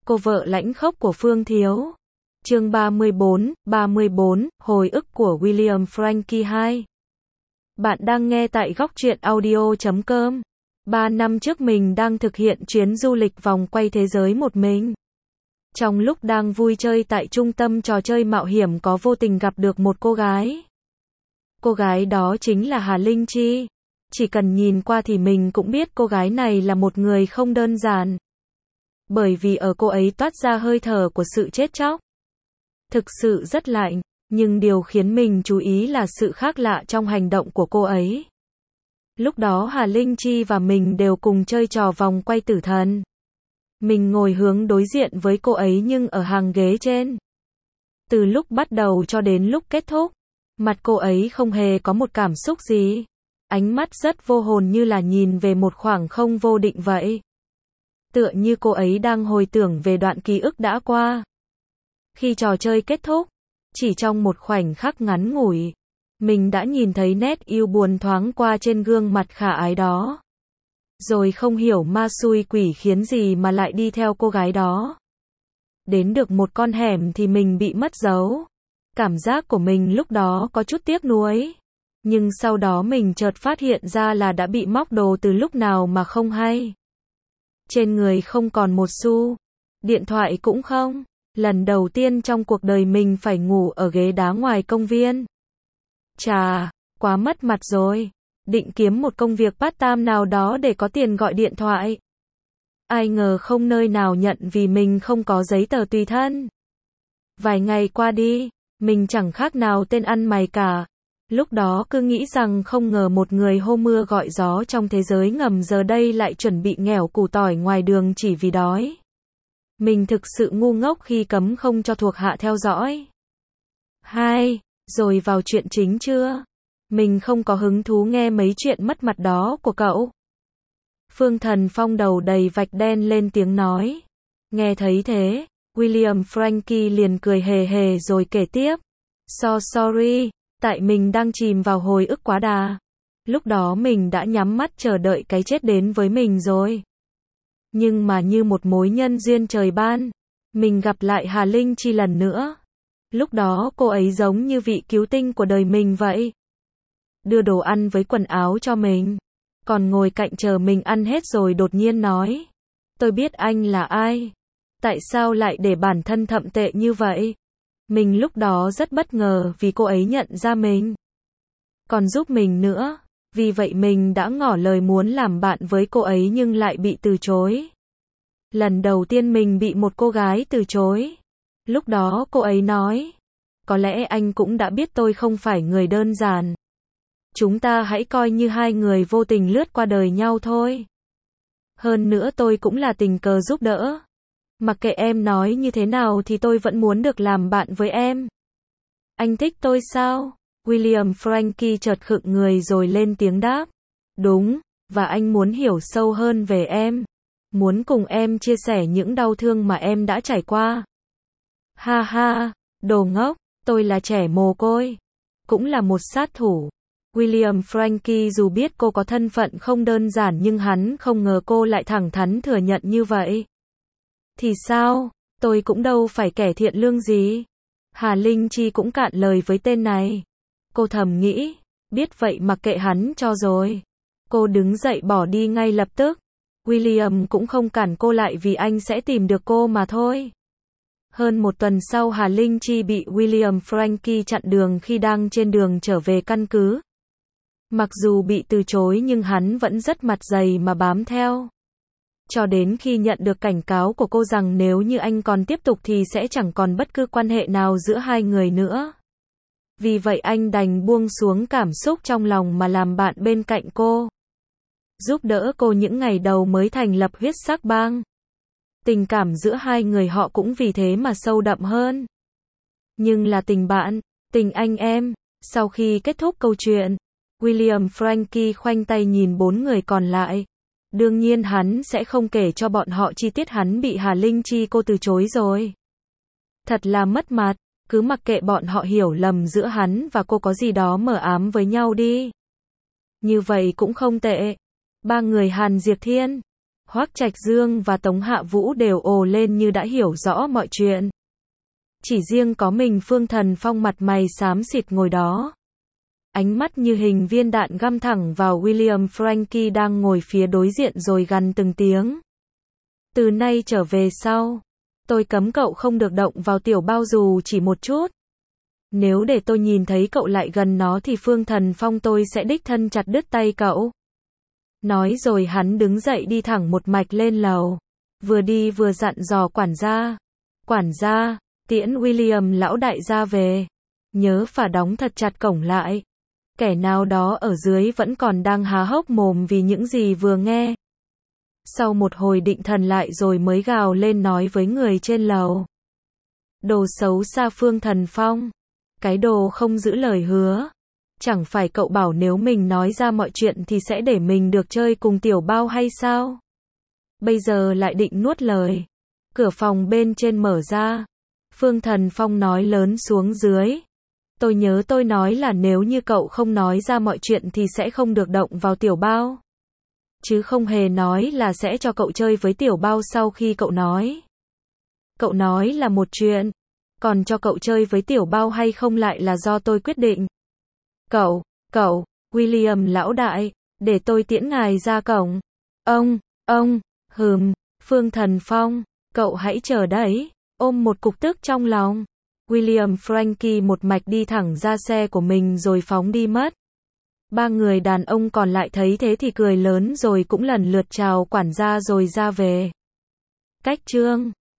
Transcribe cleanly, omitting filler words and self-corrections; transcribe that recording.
Cô vợ lãnh khốc của Phương Thiếu. Chương 34, hồi ức của William Frankie 2. Bạn đang nghe tại góc truyện audio.com. 3 năm trước mình đang thực hiện chuyến du lịch vòng quay thế giới một mình. Trong lúc đang vui chơi tại trung tâm trò chơi mạo hiểm có vô tình gặp được một cô gái. Cô gái đó chính là Hà Linh Chi. Chỉ cần nhìn qua thì mình cũng biết cô gái này là một người không đơn giản. Bởi vì ở cô ấy toát ra hơi thở của sự chết chóc. Thực sự rất lạnh, nhưng điều khiến mình chú ý là sự khác lạ trong hành động của cô ấy. Lúc đó Hà Linh Chi và mình đều cùng chơi trò vòng quay tử thần. Mình ngồi hướng đối diện với cô ấy nhưng ở hàng ghế trên. Từ lúc bắt đầu cho đến lúc kết thúc, mặt cô ấy không hề có một cảm xúc gì. Ánh mắt rất vô hồn như là nhìn về một khoảng không vô định vậy. Tựa như cô ấy đang hồi tưởng về đoạn ký ức đã qua. Khi trò chơi kết thúc, chỉ trong một khoảnh khắc ngắn ngủi, mình đã nhìn thấy nét yêu buồn thoáng qua trên gương mặt khả ái đó. Rồi không hiểu ma xui quỷ khiến gì mà lại đi theo cô gái đó. Đến được một con hẻm thì mình bị mất dấu. Cảm giác của mình lúc đó có chút tiếc nuối. Nhưng sau đó mình chợt phát hiện ra là đã bị móc đồ từ lúc nào mà không hay. Trên người không còn một xu. Điện thoại cũng không. Lần đầu tiên trong cuộc đời mình phải ngủ ở ghế đá ngoài công viên. Chà, quá mất mặt rồi. Định kiếm một công việc part-time nào đó để có tiền gọi điện thoại. Ai ngờ không nơi nào nhận vì mình không có giấy tờ tùy thân. Vài ngày qua đi, mình chẳng khác nào tên ăn mày cả. Lúc đó cứ nghĩ rằng không ngờ một người hô mưa gọi gió trong thế giới ngầm giờ đây lại chuẩn bị nghèo củ tỏi ngoài đường chỉ vì đói. Mình thực sự ngu ngốc khi cấm không cho thuộc hạ theo dõi. Rồi vào chuyện chính chưa? Mình không có hứng thú nghe mấy chuyện mất mặt đó của cậu. Phương Thần Phong đầu đầy vạch đen lên tiếng nói. Nghe thấy thế, William Frankie liền cười hề hề rồi kể tiếp. Sorry, tại mình đang chìm vào hồi ức quá đà. Lúc đó mình đã nhắm mắt chờ đợi cái chết đến với mình rồi. Nhưng mà như một mối nhân duyên trời ban, mình gặp lại Hà Linh Chi lần nữa. Lúc đó cô ấy giống như vị cứu tinh của đời mình vậy. Đưa đồ ăn với quần áo cho mình. Còn ngồi cạnh chờ mình ăn hết rồi đột nhiên nói. Tôi biết anh là ai. Tại sao lại để bản thân thậm tệ như vậy? Mình lúc đó rất bất ngờ vì cô ấy nhận ra mình. Còn giúp mình nữa. Vì vậy mình đã ngỏ lời muốn làm bạn với cô ấy nhưng lại bị từ chối. Lần đầu tiên mình bị một cô gái từ chối. Lúc đó cô ấy nói. Có lẽ anh cũng đã biết tôi không phải người đơn giản. Chúng ta hãy coi như hai người vô tình lướt qua đời nhau thôi. Hơn nữa tôi cũng là tình cờ giúp đỡ. Mặc kệ em nói như thế nào thì tôi vẫn muốn được làm bạn với em. Anh thích tôi sao? William Frankie chợt khựng người rồi lên tiếng đáp. Đúng, và anh muốn hiểu sâu hơn về em. Muốn cùng em chia sẻ những đau thương mà em đã trải qua. Ha, đồ ngốc, tôi là trẻ mồ côi. Cũng là một sát thủ. William Frankie dù biết cô có thân phận không đơn giản nhưng hắn không ngờ cô lại thẳng thắn thừa nhận như vậy. Thì sao, tôi cũng đâu phải kẻ thiện lương gì. Hà Linh Chi cũng cạn lời với tên này. Cô thầm nghĩ, biết vậy mặc kệ hắn cho rồi. Cô đứng dậy bỏ đi ngay lập tức. William cũng không cản cô lại vì anh sẽ tìm được cô mà thôi. Hơn một tuần sau Hà Linh Chi bị William Frankie chặn đường khi đang trên đường trở về căn cứ. Mặc dù bị từ chối nhưng hắn vẫn rất mặt dày mà bám theo. Cho đến khi nhận được cảnh cáo của cô rằng nếu như anh còn tiếp tục thì sẽ chẳng còn bất cứ quan hệ nào giữa hai người nữa. Vì vậy anh đành buông xuống cảm xúc trong lòng mà làm bạn bên cạnh cô. Giúp đỡ cô những ngày đầu mới thành lập huyết sắc bang. Tình cảm giữa hai người họ cũng vì thế mà sâu đậm hơn. Nhưng là tình bạn, tình anh em. Sau khi kết thúc câu chuyện, William Frankie khoanh tay nhìn 4 người còn lại. Đương nhiên hắn sẽ không kể cho bọn họ chi tiết hắn bị Hà Linh Chi cô từ chối rồi. Thật là mất mặt, cứ mặc kệ bọn họ hiểu lầm giữa hắn và cô có gì đó mờ ám với nhau đi. Như vậy cũng không tệ. 3 người Hàn Diệp Thiên. Hoắc Trạch Dương và Tống Hạ Vũ đều ồ lên như đã hiểu rõ mọi chuyện. Chỉ riêng có mình Phương Thần Phong mặt mày xám xịt ngồi đó. Ánh mắt như hình viên đạn găm thẳng vào William Frankie đang ngồi phía đối diện rồi gằn từng tiếng. Từ nay trở về sau, tôi cấm cậu không được động vào tiểu bao dù chỉ một chút. Nếu để tôi nhìn thấy cậu lại gần nó thì Phương Thần Phong tôi sẽ đích thân chặt đứt tay cậu. Nói rồi hắn đứng dậy đi thẳng một mạch lên lầu. Vừa đi vừa dặn dò quản gia. Quản gia, tiễn William lão đại gia về. Nhớ phải đóng thật chặt cổng lại. Kẻ nào đó ở dưới vẫn còn đang há hốc mồm vì những gì vừa nghe. Sau một hồi định thần lại rồi mới gào lên nói với người trên lầu. Đồ xấu xa Phương Thần Phong. Cái đồ không giữ lời hứa. Chẳng phải cậu bảo nếu mình nói ra mọi chuyện thì sẽ để mình được chơi cùng tiểu bao hay sao? Bây giờ lại định nuốt lời. Cửa phòng bên trên mở ra. Phương Thần Phong nói lớn xuống dưới. Tôi nhớ tôi nói là nếu như cậu không nói ra mọi chuyện thì sẽ không được động vào tiểu bao. Chứ không hề nói là sẽ cho cậu chơi với tiểu bao sau khi cậu nói. Cậu nói là một chuyện. Còn cho cậu chơi với tiểu bao hay không lại là do tôi quyết định. Cậu, William lão đại, để tôi tiễn ngài ra cổng. Ông, Phương Thần Phong, cậu hãy chờ đấy, ôm một cục tức trong lòng. William Frankie một mạch đi thẳng ra xe của mình rồi phóng đi mất. Ba người đàn ông còn lại thấy thế thì cười lớn rồi cũng lần lượt chào quản gia rồi ra về. Cách chương